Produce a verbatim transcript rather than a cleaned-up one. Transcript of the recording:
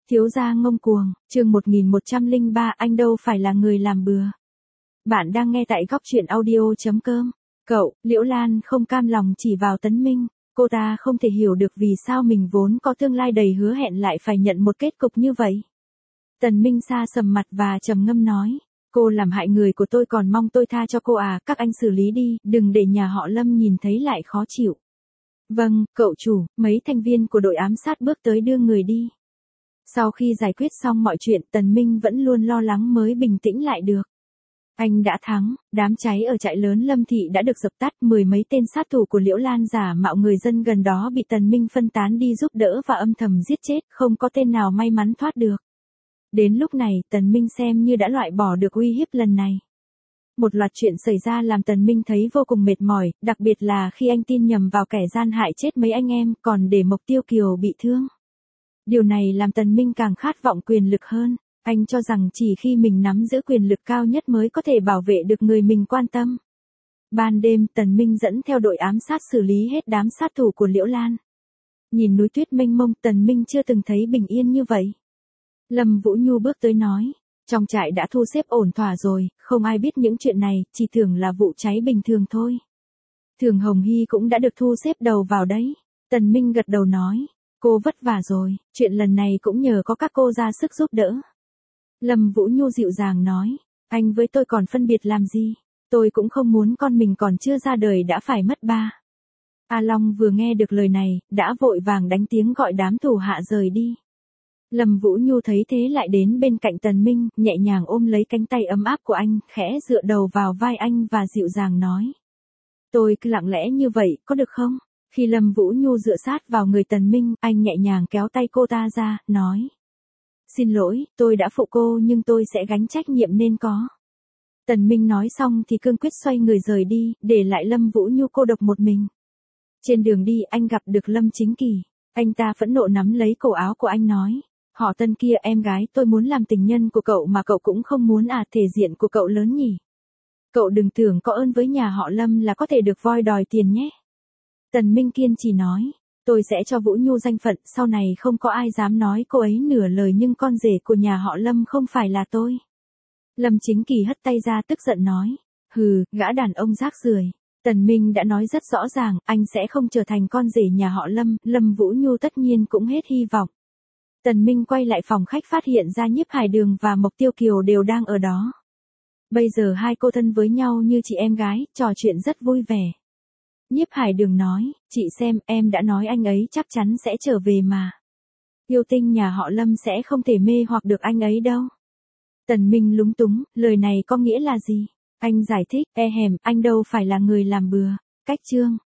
Thiếu gia ngông cuồng, chương một nghìn một trăm lẻ ba anh đâu phải là người làm bừa. Bạn đang nghe tại góc truyện audio.com. Cậu, Liễu Lan không cam lòng chỉ vào Tấn Minh, cô ta không thể hiểu được vì sao mình vốn có tương lai đầy hứa hẹn lại phải nhận một kết cục như vậy. Tần Minh xa sầm mặt và trầm ngâm nói, cô làm hại người của tôi còn mong tôi tha cho cô à, các anh xử lý đi, đừng để nhà họ Lâm nhìn thấy lại khó chịu. Vâng, cậu chủ, mấy thành viên của đội ám sát bước tới đưa người đi. Sau khi giải quyết xong mọi chuyện, Tần Minh vẫn luôn lo lắng mới bình tĩnh lại được. Anh đã thắng, đám cháy ở trại lớn Lâm Thị đã được dập tắt, mười mấy tên sát thủ của Liễu Lan giả mạo người dân gần đó bị Tần Minh phân tán đi giúp đỡ và âm thầm giết chết, không có tên nào may mắn thoát được. Đến lúc này, Tần Minh xem như đã loại bỏ được uy hiếp lần này. Một loạt chuyện xảy ra làm Tần Minh thấy vô cùng mệt mỏi, đặc biệt là khi anh tin nhầm vào kẻ gian hại chết mấy anh em, còn để Mộc Tiêu Kiều bị thương. Điều này làm Tần Minh càng khát vọng quyền lực hơn, anh cho rằng chỉ khi mình nắm giữ quyền lực cao nhất mới có thể bảo vệ được người mình quan tâm. Ban đêm, Tần Minh dẫn theo đội ám sát xử lý hết đám sát thủ của Liễu Lan. Nhìn núi tuyết mênh mông, Tần Minh chưa từng thấy bình yên như vậy. Lâm Vũ Nhu bước tới nói, trong trại đã thu xếp ổn thỏa rồi, không ai biết những chuyện này, chỉ tưởng là vụ cháy bình thường thôi. Thường Hồng Hy cũng đã được thu xếp đầu vào đấy. Tần Minh gật đầu nói, cô vất vả rồi, chuyện lần này cũng nhờ có các cô ra sức giúp đỡ. Lâm Vũ Nhu dịu dàng nói, anh với tôi còn phân biệt làm gì, tôi cũng không muốn con mình còn chưa ra đời đã phải mất ba. A Long vừa nghe được lời này, đã vội vàng đánh tiếng gọi đám thủ hạ rời đi. Lâm Vũ Nhu thấy thế lại đến bên cạnh Tần Minh, nhẹ nhàng ôm lấy cánh tay ấm áp của anh, khẽ dựa đầu vào vai anh và dịu dàng nói. Tôi cứ lặng lẽ như vậy, có được không? Khi Lâm Vũ Nhu dựa sát vào người Tần Minh, anh nhẹ nhàng kéo tay cô ta ra, nói. Xin lỗi, tôi đã phụ cô nhưng tôi sẽ gánh trách nhiệm nên có. Tần Minh nói xong thì cương quyết xoay người rời đi, để lại Lâm Vũ Nhu cô độc một mình. Trên đường đi anh gặp được Lâm Chính Kỳ, anh ta phẫn nộ nắm lấy cổ áo của anh nói. Họ Tân kia, em gái tôi muốn làm tình nhân của cậu mà cậu cũng không muốn à, thể diện của cậu lớn nhỉ. Cậu đừng tưởng có ơn với nhà họ Lâm là có thể được voi đòi tiền nhé. Tần Minh kiên trì nói, tôi sẽ cho Vũ Nhu danh phận, sau này không có ai dám nói cô ấy nửa lời nhưng con rể của nhà họ Lâm không phải là tôi. Lâm Chính Kỳ hất tay ra tức giận nói, hừ, gã đàn ông rác rưởi. Tần Minh đã nói rất rõ ràng, anh sẽ không trở thành con rể nhà họ Lâm, Lâm Vũ Nhu tất nhiên cũng hết hy vọng. Tần Minh quay lại phòng khách phát hiện ra Nhiếp Hải Đường và Mộc Tiêu Kiều đều đang ở đó. Bây giờ hai cô thân với nhau như chị em gái, trò chuyện rất vui vẻ. Nhiếp Hải Đường nói, chị xem, em đã nói anh ấy chắc chắn sẽ trở về mà. Yêu tinh nhà họ Lâm sẽ không thể mê hoặc được anh ấy đâu. Tần Minh lúng túng, lời này có nghĩa là gì? Anh giải thích, e hèm, anh đâu phải là người làm bừa. Cách chương.